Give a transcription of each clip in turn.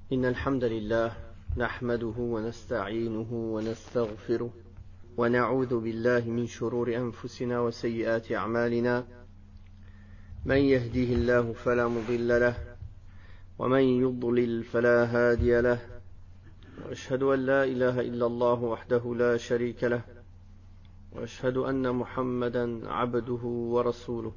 إن الحمد لله نحمده ونستعينه ونستغفره ونعوذ بالله من شرور أنفسنا وسيئات أعمالنا من يهده الله فلا مضل له ومن يضلل فلا هادي له وأشهد أن لا إله إلا الله وحده لا شريك له وأشهد أن محمدا عبده ورسوله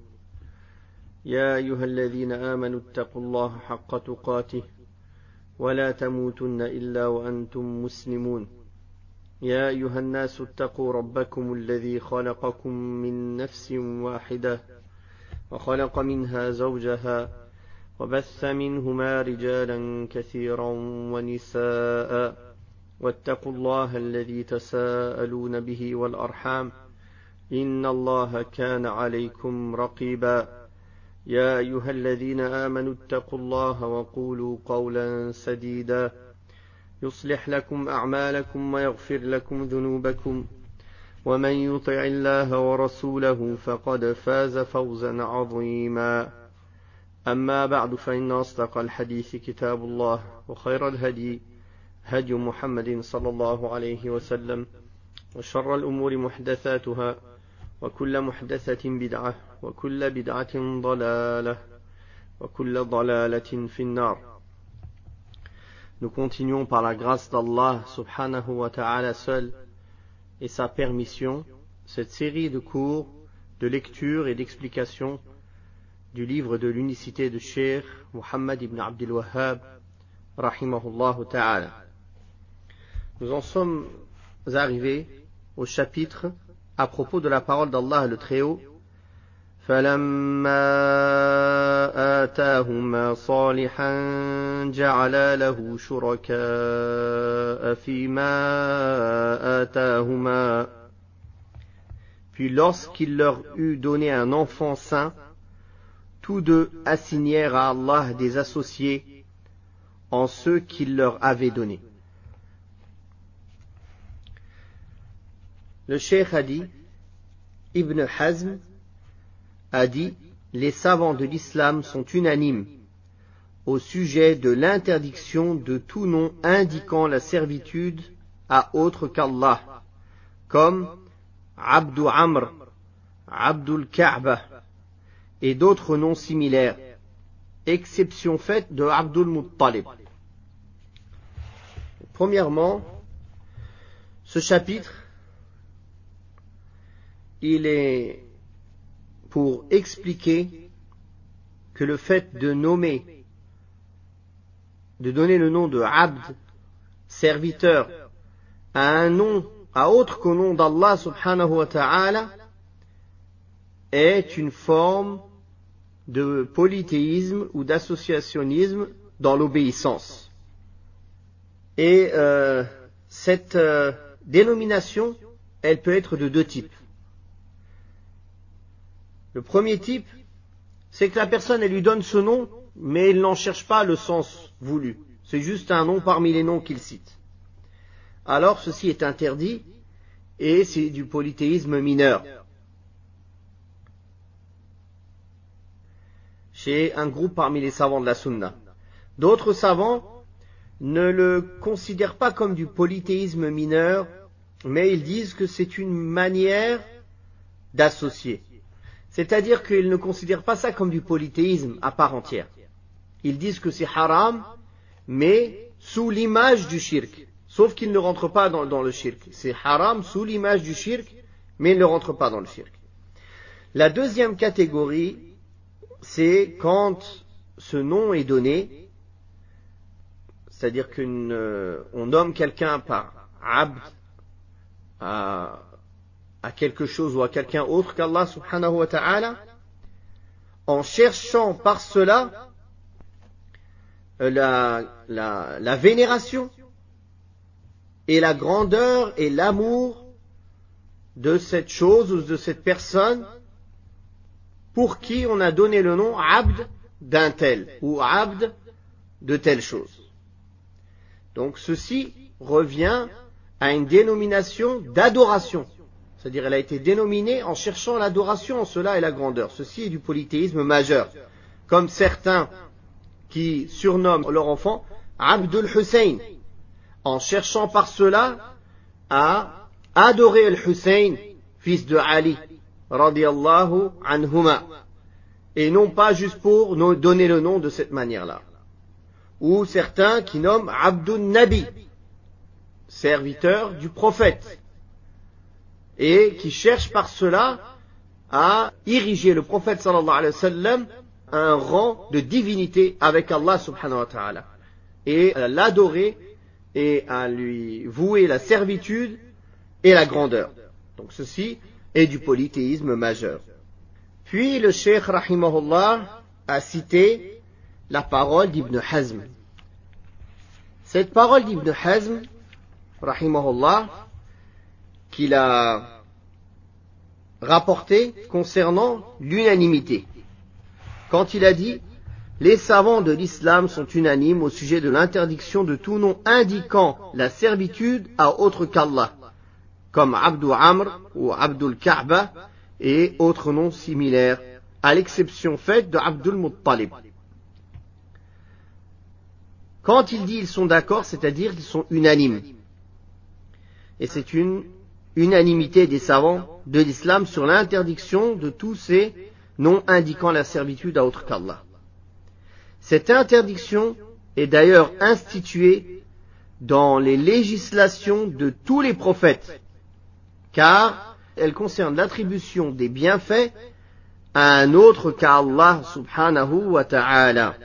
يا أيها الذين آمنوا اتقوا الله حق تقاته ولا تموتن إلا وأنتم مسلمون يا أيها الناس اتقوا ربكم الذي خلقكم من نفس واحدة وخلق منها زوجها وبث منهما رجالا كثيرا ونساء واتقوا الله الذي تساءلون به والأرحام إن الله كان عليكم رقيبا يا أيها الذين آمنوا اتقوا الله وقولوا قولا سديدا يصلح لكم أعمالكم ويغفر لكم ذنوبكم ومن يطع الله ورسوله فقد فاز فوزا عظيما أما بعد فإن أصدق الحديث كتاب الله وخير الهدي هدي محمد صلى الله عليه وسلم وشر الأمور محدثاتها وكل محدثة بدعة وكل بدعة ضلالة وكل ضلالة في النار. Nous continuons par la grâce d'Allah subhanahu wa ta'ala seul et sa permission cette série de cours, de lecture et d'explication du livre de l'unicité de Cheikh Muhammad ibn Abdul Wahhab rahimahullah ta'ala. Nous en sommes arrivés au chapitre à propos de la parole d'Allah le Très-Haut. فَلَمَّا آتَاهُمَا صَالِحًا جَعَلَا لَهُ شُرَكَاءَ فِيمَا آتَاهُمَا. Puis lorsqu'il leur eut donné un enfant saint, tous deux assignèrent à Allah des associés en ceux qu'il leur avait donnés. Le Cheikh a dit, Ibn Hazm a dit, les savants de l'islam sont unanimes au sujet de l'interdiction de tout nom indiquant la servitude à autre qu'Allah, comme Abdu Amr, Abdul Ka'ba et d'autres noms similaires, exception faite de Abdul Muttalib. Premièrement, ce chapitre, il est pour expliquer que le fait de donner le nom de Abd, serviteur, à un nom, à autre qu'au nom d'Allah subhanahu wa ta'ala, est une forme de polythéisme ou d'associationnisme dans l'obéissance. Et cette dénomination, elle peut être de deux types. Le premier type, c'est que la personne, elle lui donne ce nom, mais elle n'en cherche pas le sens voulu. C'est juste un nom parmi les noms qu'il cite. Alors, ceci est interdit, et c'est du polythéisme mineur. Chez un groupe parmi les savants de la Sunna. D'autres savants ne le considèrent pas comme du polythéisme mineur, mais ils disent que c'est une manière d'associer. C'est-à-dire qu'ils ne considèrent pas ça comme du polythéisme à part entière. Ils disent que c'est haram, mais sous l'image du shirk. Sauf qu'ils ne rentrent pas dans le shirk. C'est haram sous l'image du shirk, mais ils ne rentrent pas dans le shirk. La deuxième catégorie, c'est quand ce nom est donné, c'est-à-dire qu'on nomme quelqu'un par abd, à quelque chose ou à quelqu'un autre qu'Allah subhanahu wa ta'ala, en cherchant par cela la vénération et la grandeur et l'amour de cette chose ou de cette personne pour qui on a donné le nom Abd d'un tel ou Abd de telle chose. Donc ceci revient à une dénomination d'adoration. C'est-à-dire elle a été dénominée en cherchant l'adoration en cela et la grandeur. Ceci est du polythéisme majeur. Comme certains qui surnomment leur enfant Abdul Hussein, en cherchant par cela à adorer Al-Hussein, fils de Ali, radiyallahu anhuma, et non pas juste pour nous donner le nom de cette manière-là. Ou certains qui nomment Abdul Nabi, serviteur du prophète, et qui cherchent par cela à ériger le prophète sallallahu alayhi wa sallam à un rang de divinité avec Allah subhanahu wa ta'ala, et à l'adorer et à lui vouer la servitude et la grandeur. Donc ceci est du polythéisme majeur. Puis le cheikh rahimahullah a cité la parole d'Ibn Hazm. Cette parole d'Ibn Hazm rahimahullah qu'il a rapportée concernant l'unanimité, quand il a dit: les savants de l'islam sont unanimes au sujet de l'interdiction de tout nom indiquant la servitude à autre qu'Allah, comme Abdul Amr ou Abdul Ka'ba et autres noms similaires, à l'exception faite de Abdul Muttalib. Quand il dit ils sont d'accord, c'est-à-dire qu'ils sont unanimes. Et c'est une unanimité des savants de l'islam sur l'interdiction de tous ces noms indiquant la servitude à autre qu'Allah. Cette interdiction est d'ailleurs instituée dans les législations de tous les prophètes, car elle concerne l'attribution des bienfaits à un autre qu'Allah subhanahu wa ta'ala.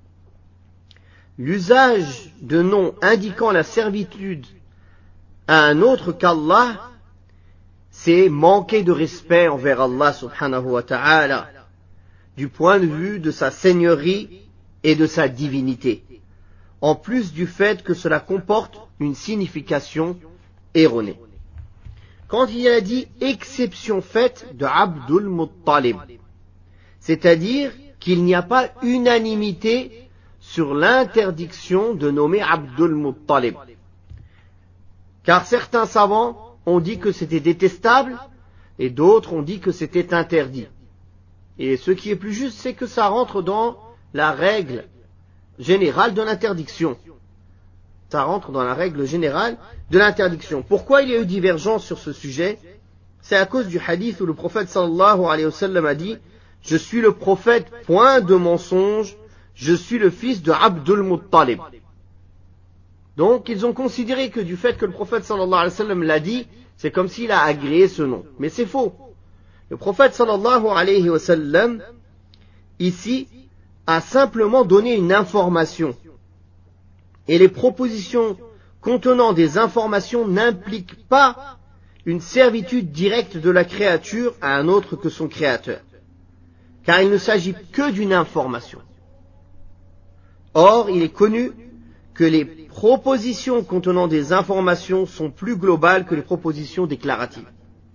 L'usage de noms indiquant la servitude à un autre qu'Allah, c'est manquer de respect envers Allah subhanahu wa ta'ala, du point de vue de sa seigneurie et de sa divinité, en plus du fait que cela comporte une signification erronée. Quand il a dit exception faite de Abdul Muttalib, c'est-à-dire qu'il n'y a pas unanimité sur l'interdiction de nommer Abdul Muttalib, car certains savants ont dit que c'était détestable et d'autres ont dit que c'était interdit. Et ce qui est plus juste, c'est que ça rentre dans la règle générale de l'interdiction. Ça rentre dans la règle générale de l'interdiction. Pourquoi il y a eu divergence sur ce sujet? C'est à cause du hadith où le prophète sallallahu alayhi wa sallam a dit: je suis le prophète, point de mensonge, je suis le fils de Abdul Muttalib. Donc ils ont considéré que du fait que le prophète sallallahu alayhi wa sallam l'a dit, c'est comme s'il a agréé ce nom. Mais c'est faux. Le prophète sallallahu alayhi wa sallam, ici, a simplement donné une information. Et les propositions contenant des informations n'impliquent pas une servitude directe de la créature à un autre que son créateur, car il ne s'agit que d'une information. Or, il est connu que les propositions contenant des informations sont plus globales que les propositions déclaratives.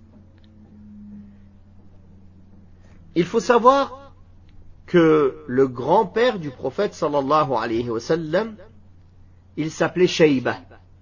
Il faut savoir que le grand-père du prophète sallallahu alayhi wa sallam, il s'appelait Shayba.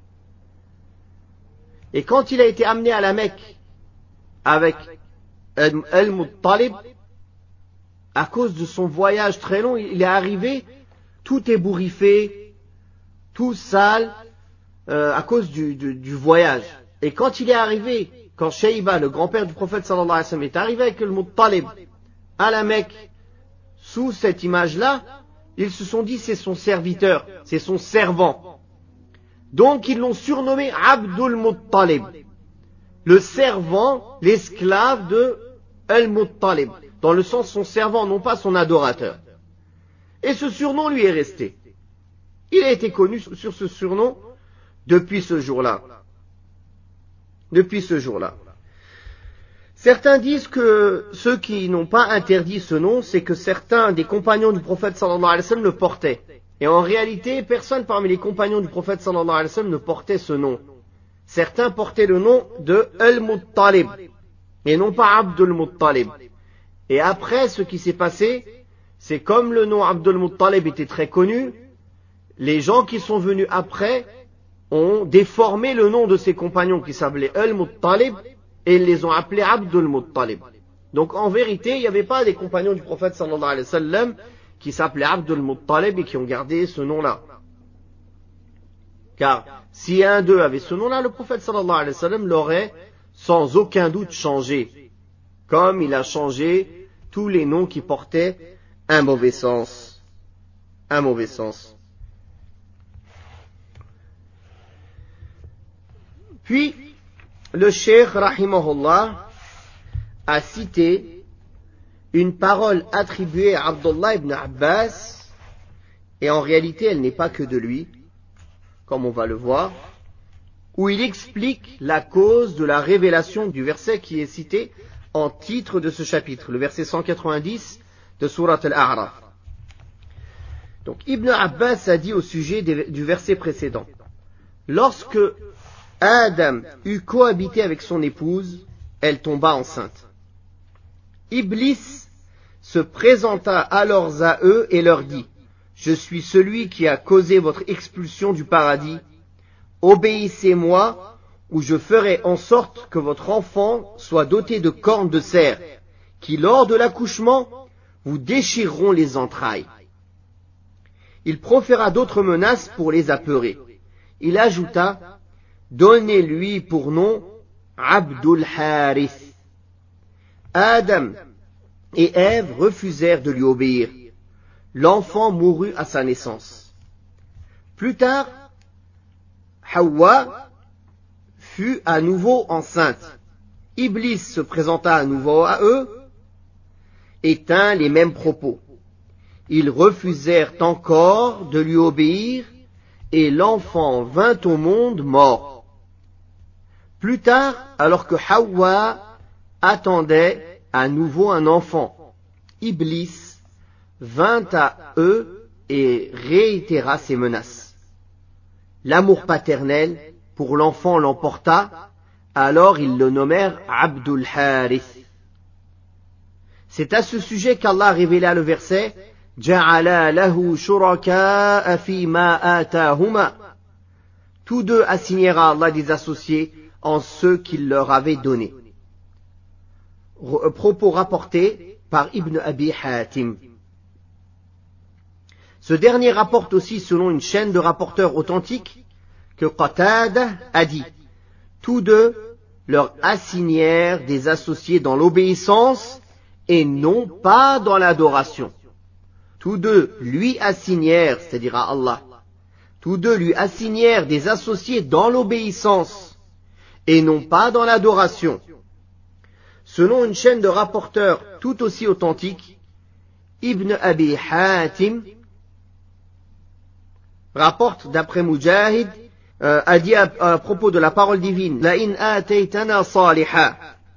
Et quand il a été amené à la Mecque avec Al-Muttalib, à cause de son voyage très long, il est arrivé tout ébouriffé, tout sale, à cause du voyage. Et quand il est arrivé, quand Shayba, le grand-père du prophète sallallahu alayhi wa sallam, est arrivé avec Al-Muttalib à la Mecque, sous cette image-là, ils se sont dit c'est son serviteur, c'est son servant. Donc ils l'ont surnommé Abdul Muttalib, le servant, l'esclave de Al-Muttalib, dans le sens son servant, non pas son adorateur. Et ce surnom lui est resté. Il a été connu sur ce surnom depuis ce jour-là. Depuis ce jour-là. Certains disent que ceux qui n'ont pas interdit ce nom, c'est que certains des compagnons du prophète sallallahu alayhi wa sallam le portaient. Et en réalité, personne parmi les compagnons du prophète sallallahu alayhi wa sallam ne portait ce nom. Certains portaient le nom de Al-Muttalib, et non pas Abdul Muttalib. Et après, ce qui s'est passé, c'est comme le nom Abdul Muttalib était très connu, les gens qui sont venus après ont déformé le nom de ces compagnons qui s'appelaient Al-Muttalib, et ils les ont appelés Abdul Muttalib. Donc en vérité, il n'y avait pas des compagnons du prophète sallallahu alayhi wa sallam qui s'appelaient Abdul Muttalib et qui ont gardé ce nom-là. Car si un d'eux avait ce nom-là, le prophète sallallahu alayhi wa sallam l'aurait sans aucun doute changé, comme il a changé tous les noms qui portaient un mauvais sens. Un mauvais sens. Puis, le cheikh, rahimahullah, a cité une parole attribuée à Abdullah ibn Abbas, et en réalité elle n'est pas que de lui, comme on va le voir, où il explique la cause de la révélation du verset qui est cité en titre de ce chapitre, le verset 190 de Surat Al-A'raf. Donc Ibn Abbas a dit au sujet du verset précédent: lorsque Adam eut cohabité avec son épouse, elle tomba enceinte. Iblis se présenta alors à eux et leur dit: je suis celui qui a causé votre expulsion du paradis. Obéissez-moi, ou je ferai en sorte que votre enfant soit doté de cornes de cerf, qui lors de l'accouchement vous déchireront les entrailles. Il proféra d'autres menaces pour les apeurer. Il ajouta: donnez-lui pour nom Abdul Harith. Adam et Ève refusèrent de lui obéir. L'enfant mourut à sa naissance. Plus tard, Hawa fut à nouveau enceinte. Iblis se présenta à nouveau à eux et tint les mêmes propos. Ils refusèrent encore de lui obéir et l'enfant vint au monde mort. Plus tard, alors que Hawa attendait à nouveau un enfant, Iblis vint à eux et réitéra ses menaces. L'amour paternel pour l'enfant l'emporta, alors ils le nommèrent Abdul Harith. C'est à ce sujet qu'Allah révéla le verset Ja'ala lahu shuraka'a fi ma atahuma. Tous deux assignèrent à Allah des associés en ceux qu'il leur avait donnés. Propos rapportés par Ibn Abi Hatim. Ce dernier rapporte aussi selon une chaîne de rapporteurs authentiques que Qatada a dit: tous deux leur assignèrent des associés dans l'obéissance et non pas dans l'adoration. Tous deux lui assignèrent, c'est-à-dire à Allah, tous deux lui assignèrent des associés dans l'obéissance et non pas dans l'adoration. Selon une chaîne de rapporteurs tout aussi authentique, Ibn Abi Hatim rapporte d'après Mujahid, a dit à propos de la parole divine: La in ataytana saliha.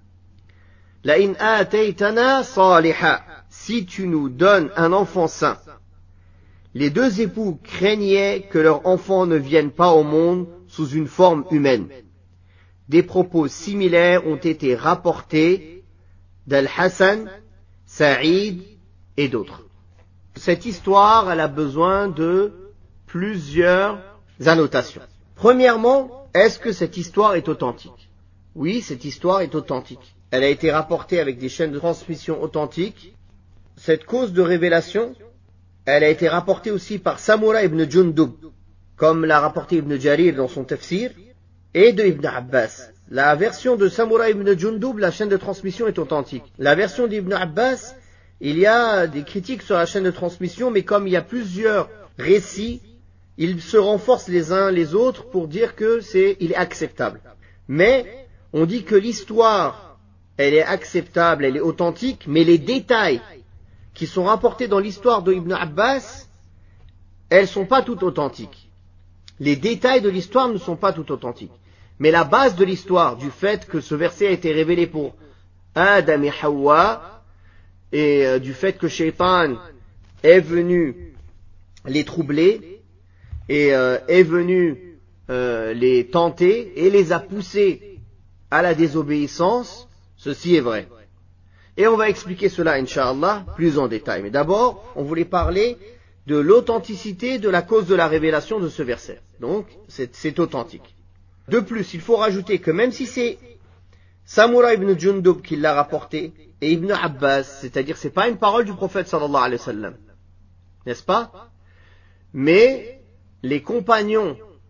La in ataytana saliha. Si tu nous donnes un enfant saint. Les deux époux craignaient que leur enfant ne vienne pas au monde sous une forme humaine. Des propos similaires ont été rapportés d'Al-Hassan, Saïd et d'autres. Cette histoire, elle a besoin de plusieurs annotations. Premièrement, est-ce que cette histoire est authentique? Oui, cette histoire est authentique. Elle a été rapportée avec des chaînes de transmission authentiques. Cette cause de révélation, elle a été rapportée aussi par Samura ibn Jundub, comme l'a rapporté Ibn Jarir dans son tafsir, et de Ibn Abbas. La version de Samura ibn Jundub, la chaîne de transmission est authentique. La version d'Ibn Abbas, il y a des critiques sur la chaîne de transmission, mais comme il y a plusieurs récits, ils se renforcent les uns les autres pour dire que il est acceptable. Mais on dit que l'histoire, elle est acceptable, elle est authentique, mais les détails qui sont rapportés dans l'histoire de Ibn Abbas, elles sont pas toutes authentiques. Les détails de l'histoire ne sont pas toutes authentiques. Mais la base de l'histoire, du fait que ce verset a été révélé pour Adam et Hawa, et du fait que Shaitan est venu les troubler, et est venu les tenter, et les a poussés à la désobéissance, ceci est vrai. Et on va expliquer cela, Inch'Allah, plus en détail. Mais d'abord, on voulait parler de l'authenticité de la cause de la révélation de ce verset. Donc, c'est authentique. De plus, il faut rajouter que même si c'est Samura ibn Jundub qui l'a rapporté, et Ibn Abbas, c'est-à-dire c'est pas une parole du prophète sallallahu alayhi wa sallam, n'est-ce pas? Mais les compagnons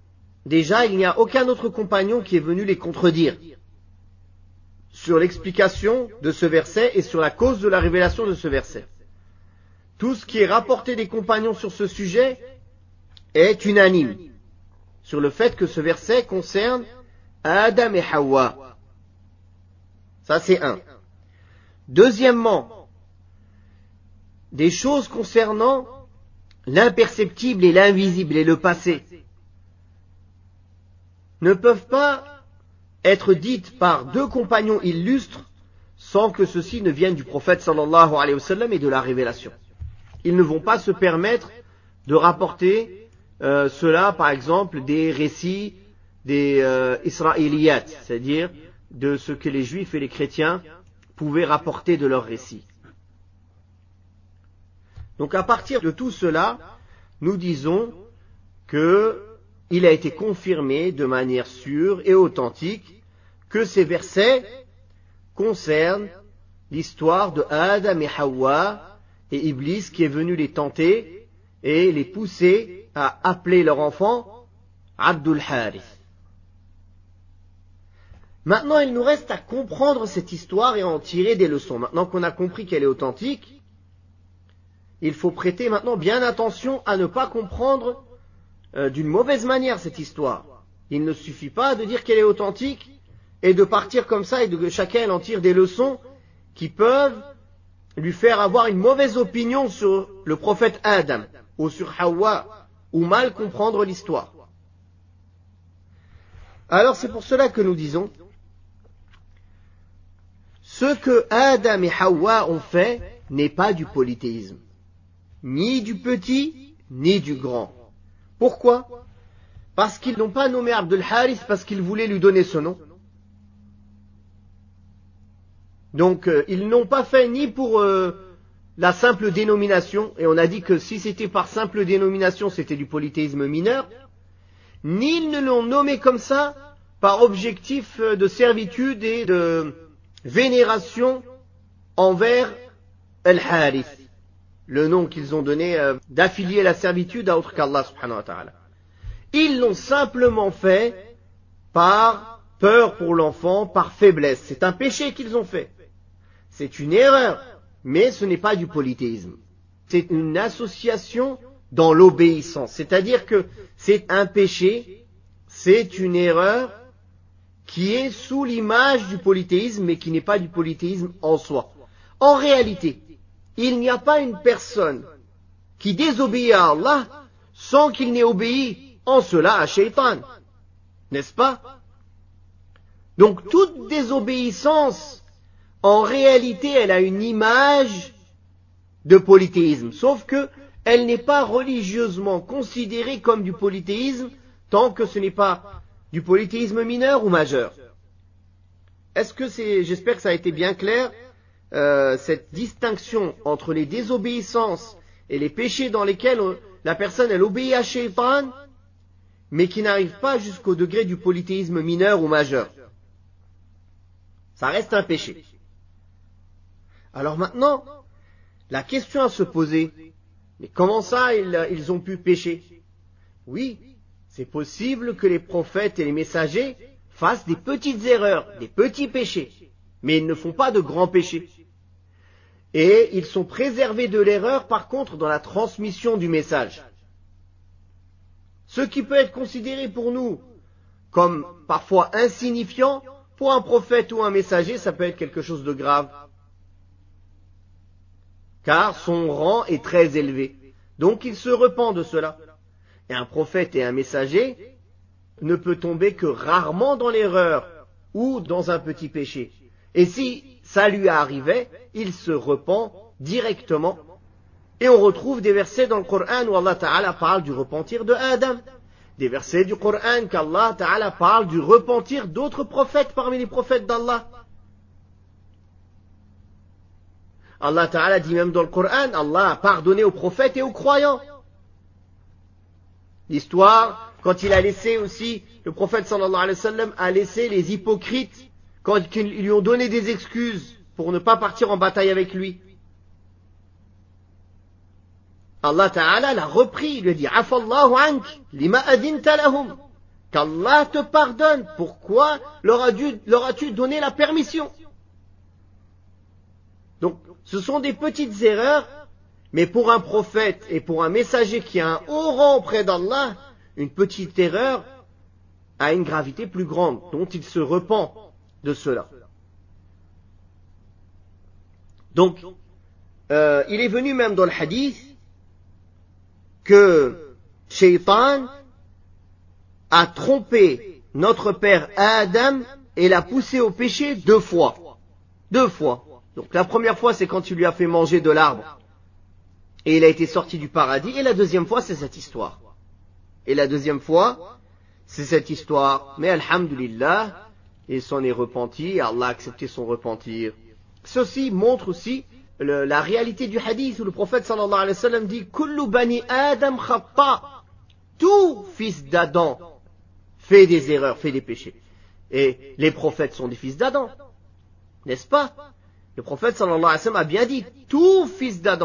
déjà il n'y a aucun autre compagnon qui est venu les contredire sur l'explication de ce verset et sur la cause de la révélation de ce verset. Tout ce qui est rapporté des compagnons sur ce sujet est unanime sur le fait que ce verset concerne Adam et Hawa. Ça c'est un. Deuxièmement, des choses concernant l'imperceptible et l'invisible et le passé ne peuvent pas être dites par deux compagnons illustres sans que ceci ne vienne du prophète sallallahu alayhi wa sallam et de la révélation. Ils ne vont pas se permettre de rapporter cela, par exemple, des récits des Israéliyat, c'est-à-dire de ce que les Juifs et les chrétiens pouvaient rapporter de leurs récits. Donc à partir de tout cela, nous disons qu'il a été confirmé de manière sûre et authentique que ces versets concernent l'histoire de Adam et Hawa et Iblis qui est venu les tenter et les pousser à appeler leur enfant Abdul Harith. Maintenant, il nous reste à comprendre cette histoire et à en tirer des leçons. Maintenant qu'on a compris qu'elle est authentique, il faut prêter maintenant bien attention à ne pas comprendre d'une mauvaise manière cette histoire. Il ne suffit pas de dire qu'elle est authentique et de partir comme ça et que chacun en tire des leçons qui peuvent lui faire avoir une mauvaise opinion sur le prophète Adam ou sur Hawa ou mal comprendre l'histoire. Alors c'est pour cela que nous disons ce que Adam et Hawa ont fait n'est pas du polythéisme, ni du petit, ni du grand. Pourquoi? Parce qu'ils n'ont pas nommé Abdul Harith parce qu'ils voulaient lui donner ce nom. Donc ils n'ont pas fait ni pour la simple dénomination, et on a dit que si c'était par simple dénomination c'était du polythéisme mineur, ni ils ne l'ont nommé comme ça par objectif de servitude et de vénération envers Al-Harith, le nom qu'ils ont donné d'affilier la servitude à autre qu'Allah subhanahu wa ta'ala. Ils l'ont simplement fait par peur pour l'enfant, par faiblesse. C'est un péché qu'ils ont fait. C'est une erreur, mais ce n'est pas du polythéisme. C'est une association dans l'obéissance. C'est-à-dire que c'est un péché, c'est une erreur qui est sous l'image du polythéisme, mais qui n'est pas du polythéisme en soi. En réalité, il n'y a pas une personne qui désobéit à Allah sans qu'il n'ait obéi en cela à Shaitan. N'est-ce pas? Donc toute désobéissance, en réalité, elle a une image de polythéisme, sauf que elle n'est pas religieusement considérée comme du polythéisme tant que ce n'est pas du polythéisme mineur ou majeur. J'espère que ça a été bien clair, cette distinction entre les désobéissances et les péchés dans lesquels la personne elle obéit à Shaitan, mais qui n'arrive pas jusqu'au degré du polythéisme mineur ou majeur. Ça reste un péché. Alors maintenant, la question à se poser, mais comment ça ils ont pu pécher? Oui, c'est possible que les prophètes et les messagers fassent des petites erreurs, des petits péchés, mais ils ne font pas de grands péchés. Et ils sont préservés de l'erreur, par contre, dans la transmission du message. Ce qui peut être considéré pour nous comme parfois insignifiant, pour un prophète ou un messager, ça peut être quelque chose de grave. Car son rang est très élevé. Donc il se repent de cela. Et un prophète et un messager ne peut tomber que rarement dans l'erreur ou dans un petit péché. Et si ça lui arrivait, il se repent directement. Et on retrouve des versets dans le Coran où Allah Ta'ala parle du repentir de Adam. Des versets du Coran qu'Allah Ta'ala parle du repentir d'autres prophètes parmi les prophètes d'Allah. Allah Ta'ala dit même dans le Coran, Allah a pardonné aux prophètes et aux croyants. L'histoire, quand il a laissé aussi, le prophète sallallahu alayhi wa sallam a laissé les hypocrites, quand ils lui ont donné des excuses pour ne pas partir en bataille avec lui. Allah Ta'ala l'a repris, il lui a dit, Afallahu ank, lima adinta lahum. qu'Allah te pardonne. Pourquoi leur as-tu donné la permission? Donc, ce sont des petites erreurs, mais pour un prophète et pour un messager qui a un haut rang auprès d'Allah, une petite erreur a une gravité plus grande, dont il se repent de cela. Donc, il est venu même dans le hadith que Shaitan a trompé notre père Adam et l'a poussé au péché 2 fois. 2 fois. Donc la première fois, c'est quand il lui a fait manger de l'arbre et il a été sorti du paradis. Et la deuxième fois, c'est cette histoire. Mais alhamdulillah, il s'en est repenti et Allah a accepté son repentir. Ceci montre aussi la réalité du hadith où le prophète sallallahu alayhi wa sallam dit « Kullu bani Adam khata » Tout fils d'Adam fait des erreurs, fait des péchés. Et les prophètes sont des fils d'Adam, n'est-ce pas? Le prophète sallallahu alayhi wa sallam a bien dit « Tout fils d'Adam ».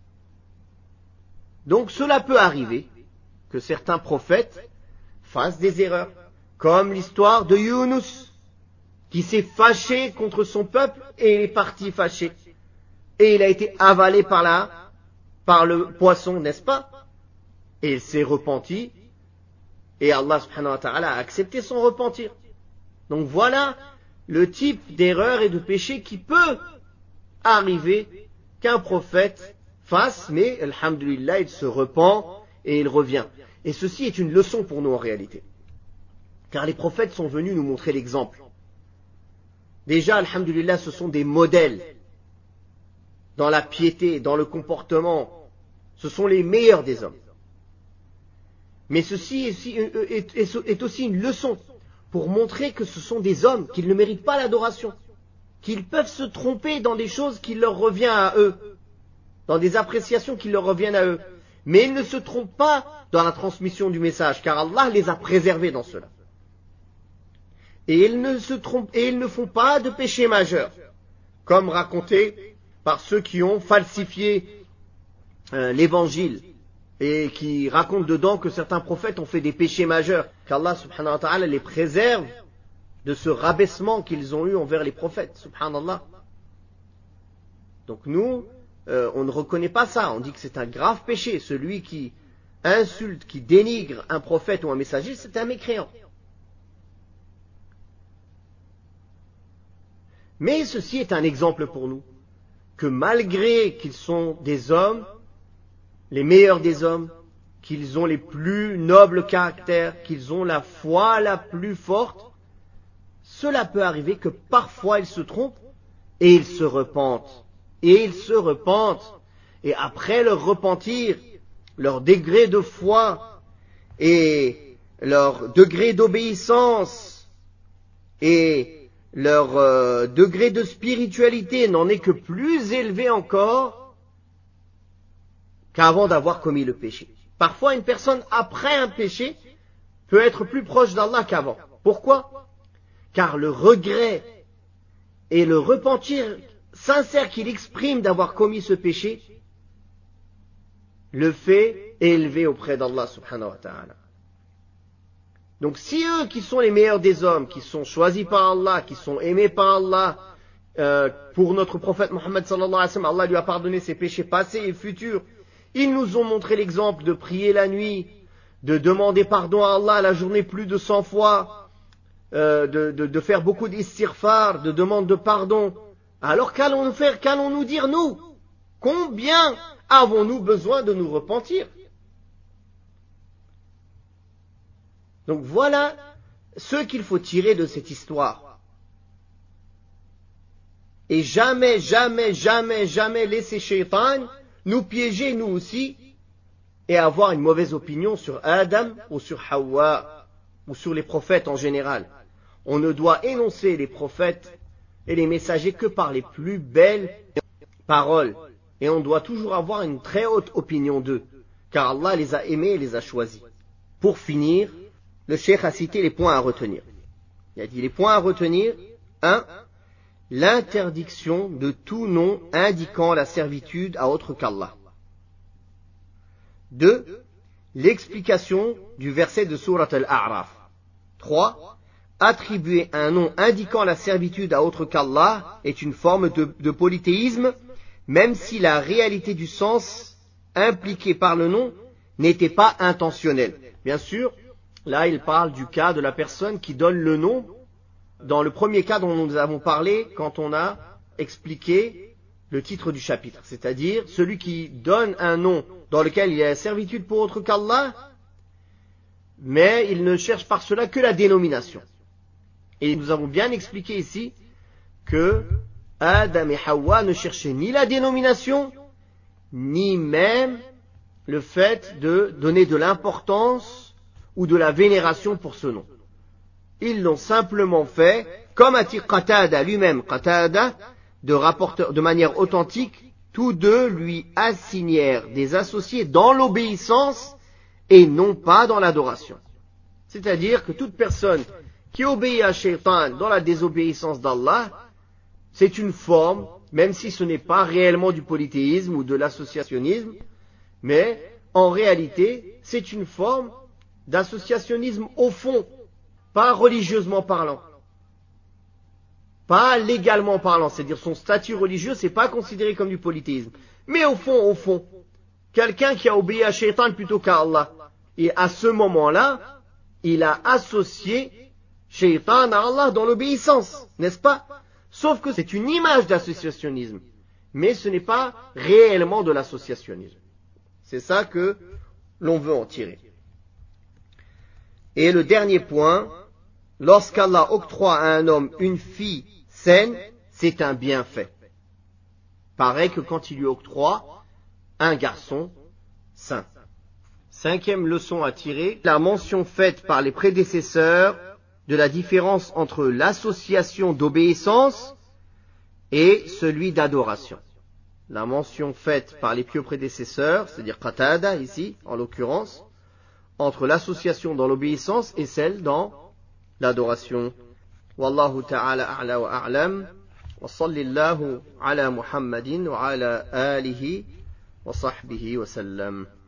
Donc cela peut arriver que certains prophètes fassent des erreurs, comme l'histoire de Yunus, qui s'est fâché contre son peuple et il est parti fâché. Et il a été avalé par le poisson, n'est-ce pas? Et il s'est repenti, et Allah subhanahu wa ta'ala a accepté son repentir. Donc voilà le type d'erreur et de péché qui peut arriver qu'un prophète fasse, mais alhamdulillah, il se repent et il revient. Et ceci est une leçon pour nous en réalité. Car les prophètes sont venus nous montrer l'exemple. Déjà, alhamdulillah, ce sont des modèles dans la piété, dans le comportement. Ce sont les meilleurs des hommes. Mais ceci est aussi une leçon pour montrer que ce sont des hommes, qu'ils ne méritent pas l'adoration, qu'ils peuvent se tromper dans des choses qui leur reviennent à eux, dans des appréciations qui leur reviennent à eux. Mais ils ne se trompent pas dans la transmission du message, car Allah les a préservés dans cela. Et ils ne se trompent, et ils ne font pas de péché majeur, comme raconté par ceux qui ont falsifié l'évangile, et qui racontent dedans que certains prophètes ont fait des péchés majeurs, qu'Allah subhanahu wa ta'ala les préserve de ce rabaissement qu'ils ont eu envers les prophètes, subhanallah. Donc nous, on ne reconnaît pas ça, on dit que c'est un grave péché, celui qui insulte, qui dénigre un prophète ou un messager, c'est un mécréant. Mais ceci est un exemple pour nous, que malgré qu'ils sont des hommes, les meilleurs des hommes, qu'ils ont les plus nobles caractères, qu'ils ont la foi la plus forte, cela peut arriver que parfois ils se trompent et ils se repentent. Et ils se repentent. Et après leur repentir, leur degré de foi et leur degré d'obéissance et leur degré de spiritualité n'en est que plus élevé encore qu'avant d'avoir commis le péché. Parfois, une personne, après un péché, peut être plus proche d'Allah qu'avant. Pourquoi? Car le regret et le repentir sincère qu'il exprime d'avoir commis ce péché le fait élever auprès d'Allah subhanahu wa ta'ala. Donc si eux qui sont les meilleurs des hommes, qui sont choisis par Allah, qui sont aimés par Allah, pour notre prophète Mohammed sallallahu alayhi wa sallam, Allah lui a pardonné ses péchés passés et futurs, ils nous ont montré l'exemple de prier la nuit, de demander pardon à Allah la journée plus de 100 fois, de faire beaucoup d'istighfar, de demande de pardon. Alors qu'allons-nous faire, qu'allons-nous dire nous? Combien avons-nous besoin de nous repentir? Donc voilà ce qu'il faut tirer de cette histoire. Et jamais, jamais, jamais, jamais laisser Shaitan nous piéger nous aussi et avoir une mauvaise opinion sur Adam ou sur Hawa ou sur les prophètes en général. On ne doit énoncer les prophètes et les messagers que par les plus belles paroles. Et on doit toujours avoir une très haute opinion d'eux, car Allah les a aimés et les a choisis. Pour finir, le cheikh a cité les points à retenir. Il a dit les points à retenir. 1. L'interdiction de tout nom indiquant la servitude à autre qu'Allah. 2. L'explication du verset de Surat Al-A'raf. 3. Attribuer un nom indiquant la servitude à autre qu'Allah est une forme de polythéisme, même si la réalité du sens impliqué par le nom n'était pas intentionnelle. Bien sûr, là il parle du cas de la personne qui donne le nom, dans le premier cas dont nous avons parlé quand on a expliqué le titre du chapitre, c'est-à-dire celui qui donne un nom dans lequel il y a servitude pour autre qu'Allah, mais il ne cherche par cela que la dénomination. Et nous avons bien expliqué ici que Adam et Hawa ne cherchaient ni la dénomination, ni même le fait de donner de l'importance ou de la vénération pour ce nom. Ils l'ont simplement fait, comme attire Qatada lui-même, Qatada, de manière authentique, tous deux lui assignèrent des associés dans l'obéissance et non pas dans l'adoration. C'est-à-dire que toute personne qui obéit à Shaitan dans la désobéissance d'Allah, c'est une forme, même si ce n'est pas réellement du polythéisme ou de l'associationnisme, mais en réalité, c'est une forme d'associationnisme au fond, pas religieusement parlant, pas légalement parlant, c'est-à-dire son statut religieux, c'est pas considéré comme du polythéisme. Mais au fond, quelqu'un qui a obéi à Shaitan plutôt qu'à Allah, et à ce moment-là, il a associé Shaitan à Allah dans l'obéissance, n'est-ce pas? Sauf que c'est une image d'associationnisme, mais ce n'est pas réellement de l'associationnisme. C'est ça que l'on veut en tirer. Et le dernier point, lorsqu'Allah octroie à un homme une fille saine, c'est un bienfait. Pareil que quand il lui octroie un garçon sain. 5e leçon à tirer, la mention faite par les prédécesseurs de la différence entre l'association d'obéissance et celui d'adoration. La mention faite par les pieux prédécesseurs, c'est-à-dire Qatada ici, en l'occurrence, entre l'association dans l'obéissance et celle dans l'adoration. Wallahu ta'ala a'la wa a'lam, wa sallallahu ala Muhammadin wa ala alihi wa sahbihi wa sallam.